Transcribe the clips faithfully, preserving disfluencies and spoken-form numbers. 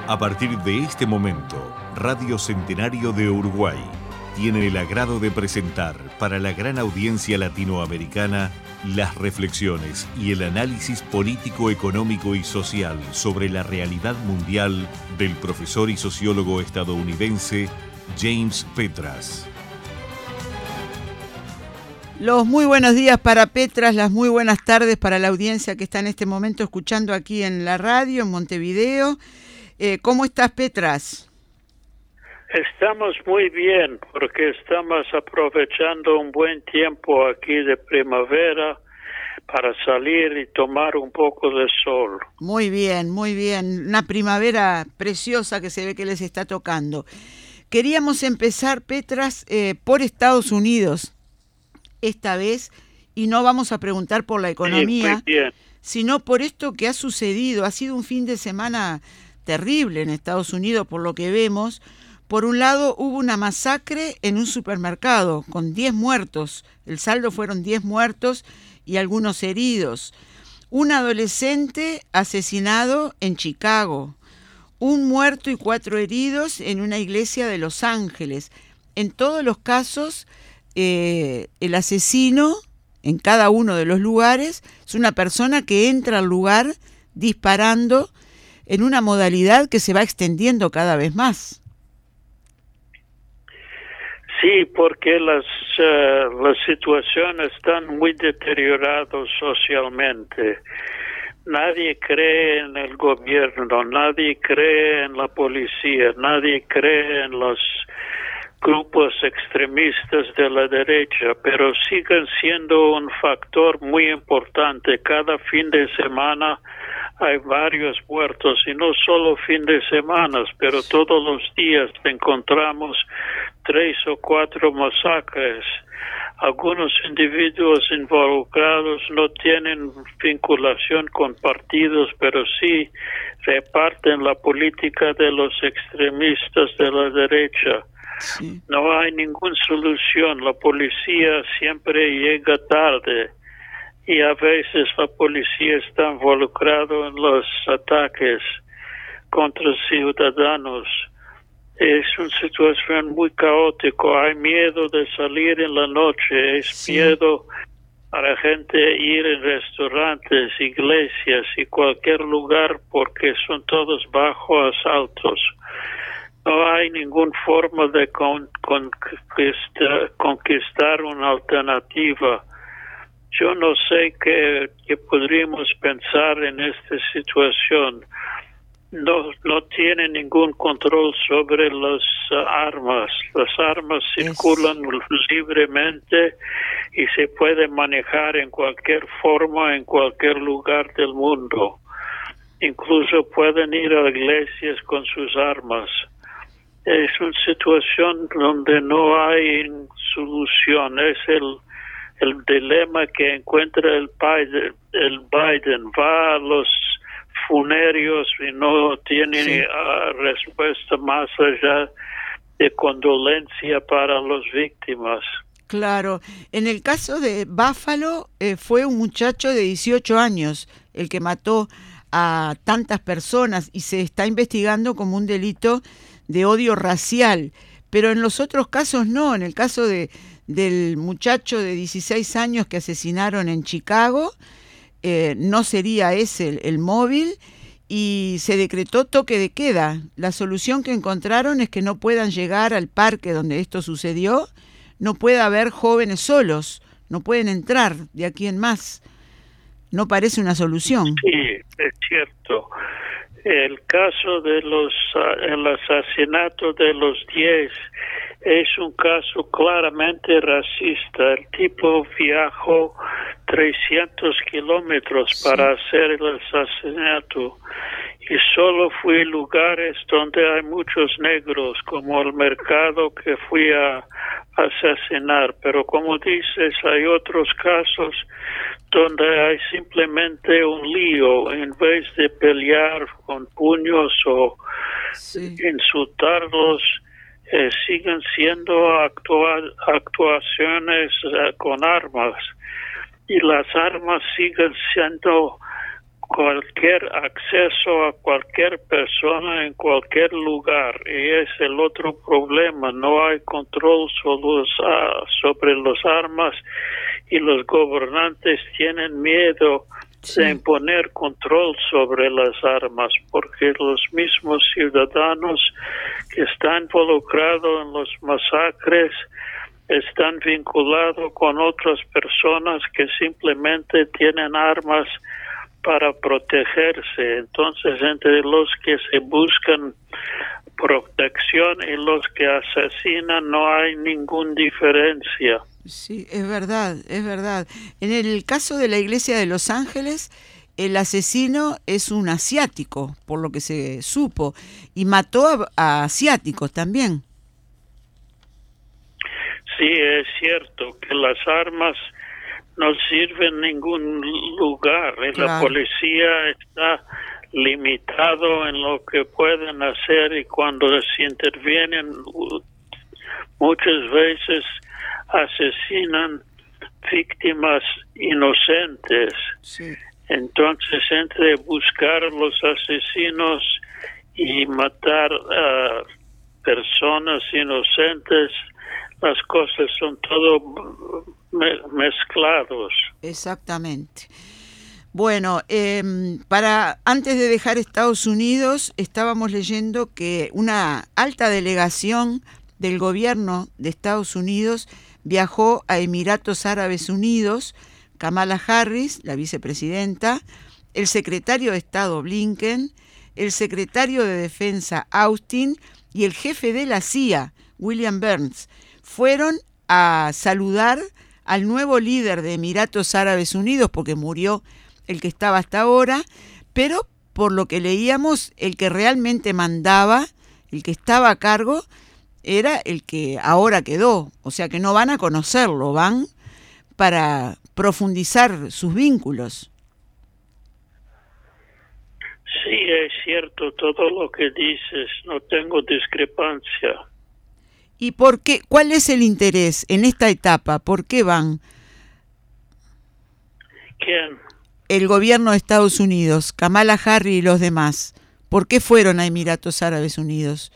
A partir de este momento, Radio Centenario de Uruguay tiene el agrado de presentar para la gran audiencia latinoamericana las reflexiones y el análisis político, económico y social sobre la realidad mundial del profesor y sociólogo estadounidense James Petras. Los muy buenos días para Petras, las muy buenas tardes para la audiencia que está en este momento escuchando aquí en la radio, en Montevideo. Eh, ¿Cómo estás, Petras? Estamos muy bien porque estamos aprovechando un buen tiempo aquí de primavera para salir y tomar un poco de sol. Muy bien, muy bien. Una primavera preciosa que se ve que les está tocando. Queríamos empezar, Petras, eh, por Estados Unidos esta vez, y no vamos a preguntar por la economía, sí, sino por esto que ha sucedido. Ha sido un fin de semana terrible en Estados Unidos, por lo que vemos. Por un lado, hubo una masacre en un supermercado con diez muertos. El saldo fueron diez muertos y algunos heridos. Un adolescente asesinado en Chicago. Un muerto y cuatro heridos en una iglesia de Los Ángeles. En todos los casos, eh, el asesino, en cada uno de los lugares, es una persona que entra al lugar disparando en una modalidad que se va extendiendo cada vez más. Sí, porque las, uh, las situaciones están muy deterioradas socialmente. Nadie cree en el gobierno, nadie cree en la policía, nadie cree en los grupos extremistas de la derecha, pero siguen siendo un factor muy importante. Cada fin de semana hay varios muertos, y no solo fin de semana, pero todos los días encontramos tres o cuatro masacres. Algunos individuos involucrados no tienen vinculación con partidos, pero sí reparten la política de los extremistas de la derecha. Sí. No hay ninguna solución. La policía siempre llega tarde y a veces la policía está involucrada en los ataques contra ciudadanos. Es una situación muy caótica. Hay miedo de salir en la noche, es Sí. miedo para gente ir en restaurantes, iglesias y cualquier lugar porque son todos bajo asaltos. No hay ninguna forma de con, conquistar, conquistar una alternativa. Yo no sé qué, qué podríamos pensar en esta situación. No, no tiene ningún control sobre las uh, armas. Las armas circulan es... libremente y se pueden manejar en cualquier forma, en cualquier lugar del mundo. Incluso pueden ir a iglesias con sus armas. Es una situación donde no hay solución. Es el, el dilema que encuentra el Biden. El Biden va a los funerarios y no tiene sí. uh, respuesta más allá de condolencia para las víctimas. Claro, en el caso de Buffalo eh, fue un muchacho de dieciocho años el que mató a tantas personas y se está investigando como un delito de odio racial, pero en los otros casos no. En el caso de del muchacho de dieciséis años que asesinaron en Chicago, eh, no sería ese el, el móvil, y se decretó toque de queda. La solución que encontraron es que no puedan llegar al parque donde esto sucedió, no puede haber jóvenes solos, no pueden entrar de aquí en más. No parece una solución. Sí, es cierto. El caso de los el asesinato de los diez es un caso claramente racista. El tipo viajó trescientos kilómetros sí. para hacer el asesinato y solo fue lugares donde hay muchos negros, como el mercado que fui a asesinar. Pero como dices, hay otros casos donde hay simplemente un lío. En vez de pelear con puños o sí. insultarlos, eh, siguen siendo actua actuaciones uh, con armas, y las armas siguen siendo cualquier acceso a cualquier persona en cualquier lugar, y es el otro problema. No hay control sobre los, uh, sobre los armas, y los gobernantes tienen miedo sí. de imponer control sobre las armas, porque los mismos ciudadanos que están involucrados en los masacres están vinculados con otras personas que simplemente tienen armas para protegerse. Entonces, entre los que se buscan protección y los que asesinan no hay ninguna diferencia. Sí, es verdad, es verdad. En el caso de la iglesia de Los Ángeles, el asesino es un asiático, por lo que se supo, y mató a, a asiáticos también. Sí, es cierto que las armas no sirven en ningún lugar. Claro. La policía está limitado en lo que pueden hacer, y cuando se intervienen muchas veces asesinan víctimas inocentes. Sí. Entonces, entre buscar a los asesinos y matar a personas inocentes, las cosas son todo me- mezclados. Exactamente. Bueno, eh, para antes de dejar Estados Unidos, estábamos leyendo que una alta delegación del gobierno de Estados Unidos viajó a Emiratos Árabes Unidos. Kamala Harris, la vicepresidenta, el secretario de Estado Blinken, el secretario de Defensa Austin y el jefe de la C I A, William Burns, fueron a saludar al nuevo líder de Emiratos Árabes Unidos, porque murió el que estaba hasta ahora, pero por lo que leíamos, el que realmente mandaba, el que estaba a cargo, era el que ahora quedó. O sea que no van a conocerlo, van para profundizar sus vínculos. Sí, es cierto todo lo que dices, no tengo discrepancia. ¿Y por qué? ¿Cuál es el interés en esta etapa? ¿Por qué van? ¿Quién? El gobierno de Estados Unidos, Kamala Harris y los demás. ¿Por qué fueron a Emiratos Árabes Unidos?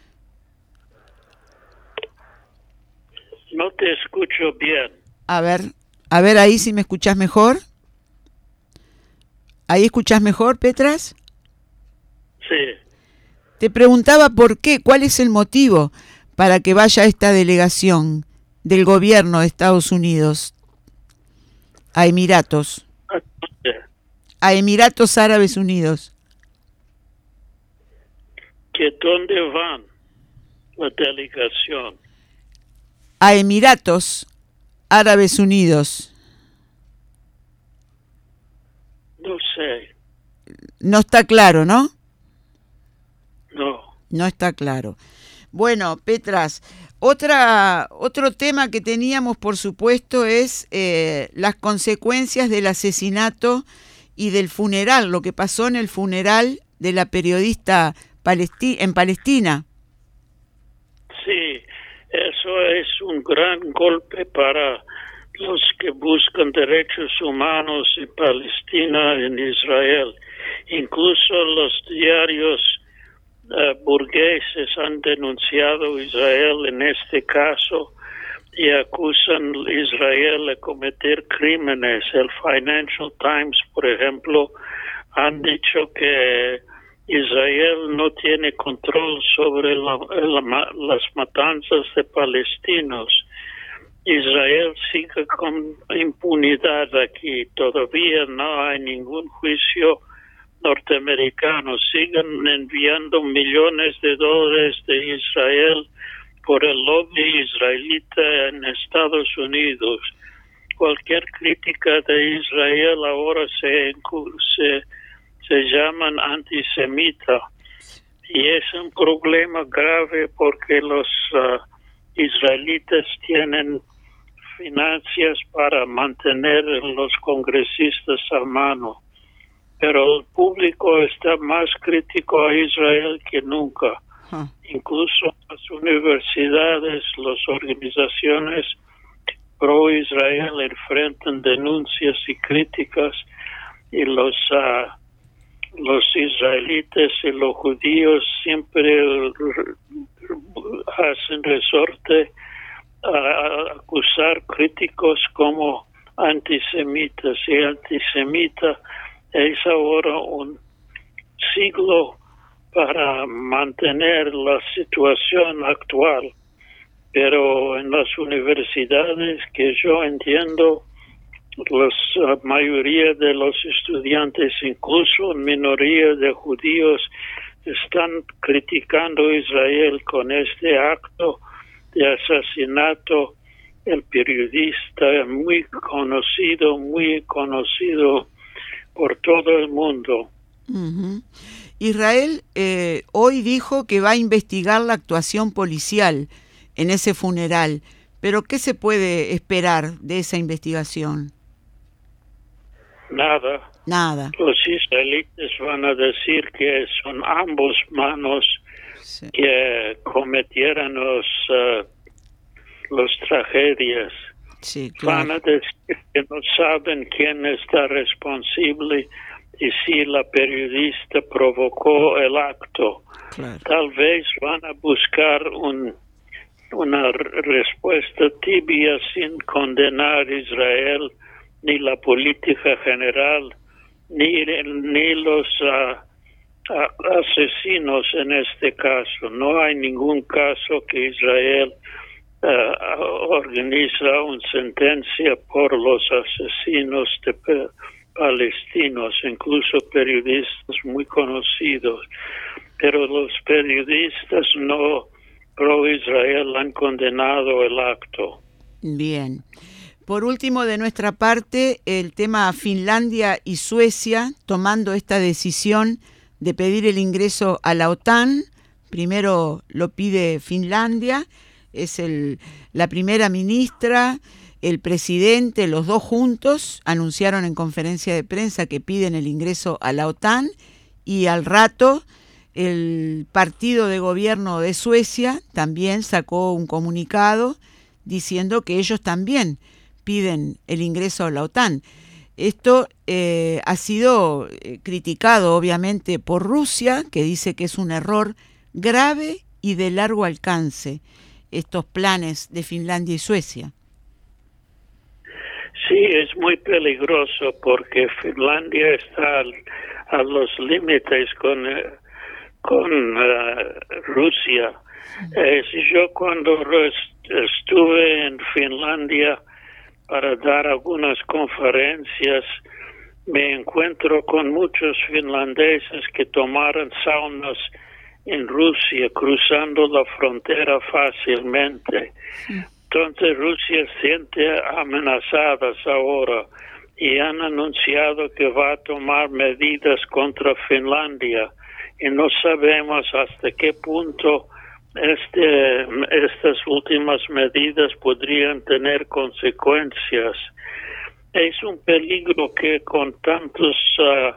No te escucho bien. A ver, a ver ahí si me escuchás mejor. ¿Ahí escuchás mejor, Petras? Sí. Te preguntaba por qué, cuál es el motivo para que vaya esta delegación del gobierno de Estados Unidos a Emiratos. A Emiratos Árabes Unidos. ¿Que dónde van la delegación? A Emiratos Árabes Unidos. No sé. No está claro, ¿no? No. No está claro. Bueno, Petras, otra, otro tema que teníamos, por supuesto, es eh, las consecuencias del asesinato y del funeral, lo que pasó en el funeral de la periodista palesti- en Palestina. Sí, eso es un gran golpe para los que buscan derechos humanos en Palestina, en Israel. Incluso los diarios uh, burgueses han denunciado a Israel en este caso y acusan a Israel de cometer crímenes. El Financial Times, por ejemplo, han dicho que Israel no tiene control sobre la, la, las matanzas de palestinos. Israel sigue con impunidad aquí. Todavía no hay ningún juicio norteamericano. Siguen enviando millones de dólares de Israel por el lobby israelita en Estados Unidos. Cualquier crítica de Israel ahora se, se, se llaman antisemita. Y es un problema grave porque los uh, israelitas tienen finanzas para mantener los congresistas a mano. Pero el público está más crítico a Israel que nunca. Huh. Incluso las universidades, las organizaciones pro-Israel enfrentan denuncias y críticas, y los uh, los israelitas y los judíos siempre hacen resorte a acusar críticos como antisemitas, y antisemita es ahora un siglo para mantener la situación actual. Pero en las universidades que yo entiendo, la mayoría de los estudiantes, incluso minoría de judíos, están criticando a Israel con este acto de asesinato. El periodista muy conocido, muy conocido por todo el mundo. Uh-huh. Israel eh, hoy dijo que va a investigar la actuación policial en ese funeral, pero ¿qué se puede esperar de esa investigación? Nada. Nada. Los israelitas van a decir que son ambos manos sí. que cometieron los, uh, los tragedias. Sí, claro. Van a decir que no saben quién está responsable y si la periodista provocó el acto. Claro. Tal vez van a buscar un, una respuesta tibia sin condenar a Israel, ni la política general, ni, ni los uh, uh, asesinos en este caso. No hay ningún caso que Israel uh, organiza una sentencia por los asesinos de pe- palestinos, incluso periodistas muy conocidos. Pero los periodistas no pro-Israel han condenado el acto. Bien. Por último, de nuestra parte, el tema Finlandia y Suecia tomando esta decisión de pedir el ingreso a la OTAN. Primero lo pide Finlandia, es el, la primera ministra, el presidente, los dos juntos anunciaron en conferencia de prensa que piden el ingreso a la OTAN, y al rato el partido de gobierno de Suecia también sacó un comunicado diciendo que ellos también piden el ingreso a la OTAN. Esto eh, ha sido eh, criticado obviamente por Rusia, que dice que es un error grave y de largo alcance estos planes de Finlandia y Suecia. Sí, es muy peligroso porque Finlandia está al, a los límites con, con uh, Rusia. Eh, yo cuando estuve en Finlandia para dar algunas conferencias, me encuentro con muchos finlandeses que tomaron saunas en Rusia, cruzando la frontera fácilmente. Sí. Entonces Rusia siente amenazadas ahora y han anunciado que va a tomar medidas contra Finlandia, y no sabemos hasta qué punto Este, estas últimas medidas podrían tener consecuencias. Es un peligro que con tantos uh,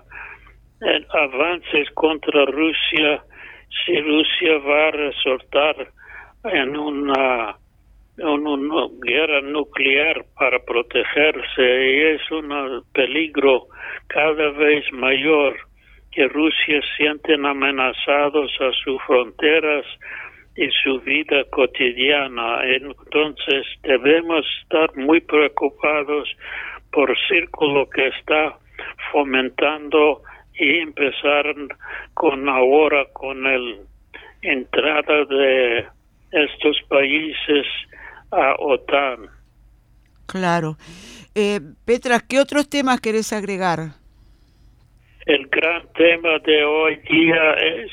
avances contra Rusia, si Rusia va a resortar en una, en una guerra nuclear para protegerse, y es un peligro cada vez mayor que Rusia sienten amenazados a sus fronteras y su vida cotidiana. Entonces debemos estar muy preocupados por el círculo que está fomentando y empezar con ahora con la entrada de estos países a OTAN. Claro. Eh, Petra, ¿qué otros temas querés agregar? El gran tema de hoy día es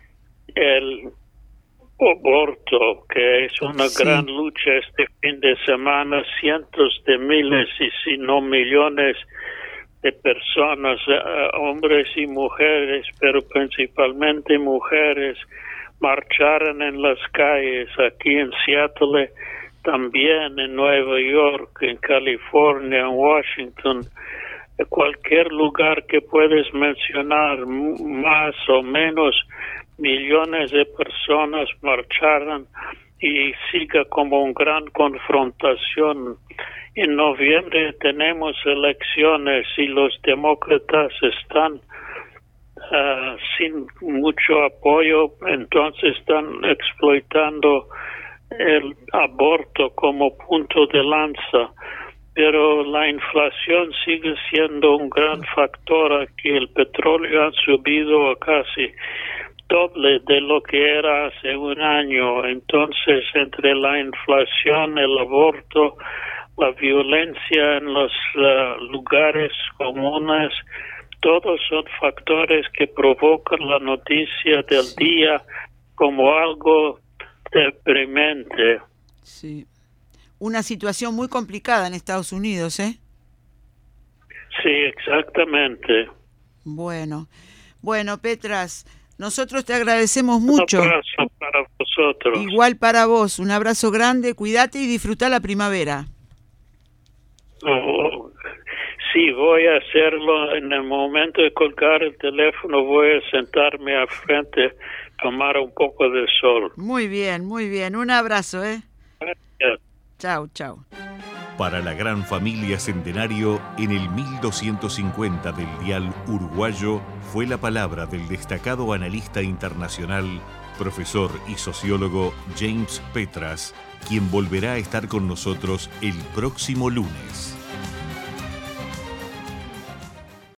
el aborto, que es una sí. gran lucha este fin de semana. Cientos de miles y si no millones de personas, uh, hombres y mujeres, pero principalmente mujeres, marcharon en las calles aquí en Seattle, también en Nueva York, en California, en Washington, en cualquier lugar que puedes mencionar, más o menos millones de personas marcharon, y sigue como una gran confrontación. En noviembre tenemos elecciones y los demócratas están uh, sin mucho apoyo, entonces están explotando el aborto como punto de lanza. Pero la inflación sigue siendo un gran factor aquí. El petróleo ha subido a casi doble de lo que era hace un año. Entonces, entre la inflación, el aborto, la violencia en los uh, lugares comunes, todos son factores que provocan la noticia del día como algo deprimente. Sí. Una situación muy complicada en Estados Unidos, ¿eh? Sí, exactamente. Bueno, bueno, Petras, nosotros te agradecemos mucho. Un abrazo para vosotros. Igual para vos, un abrazo grande, cuídate y disfruta la primavera. Oh, sí, voy a hacerlo. En el momento de colgar el teléfono voy a sentarme al frente, tomar un poco de sol. Muy bien, muy bien. Un abrazo, ¿eh? Gracias. Chau, chau. Para la gran familia Centenario, en el mil doscientos cincuenta del dial uruguayo, fue la palabra del destacado analista internacional, profesor y sociólogo James Petras, quien volverá a estar con nosotros el próximo lunes.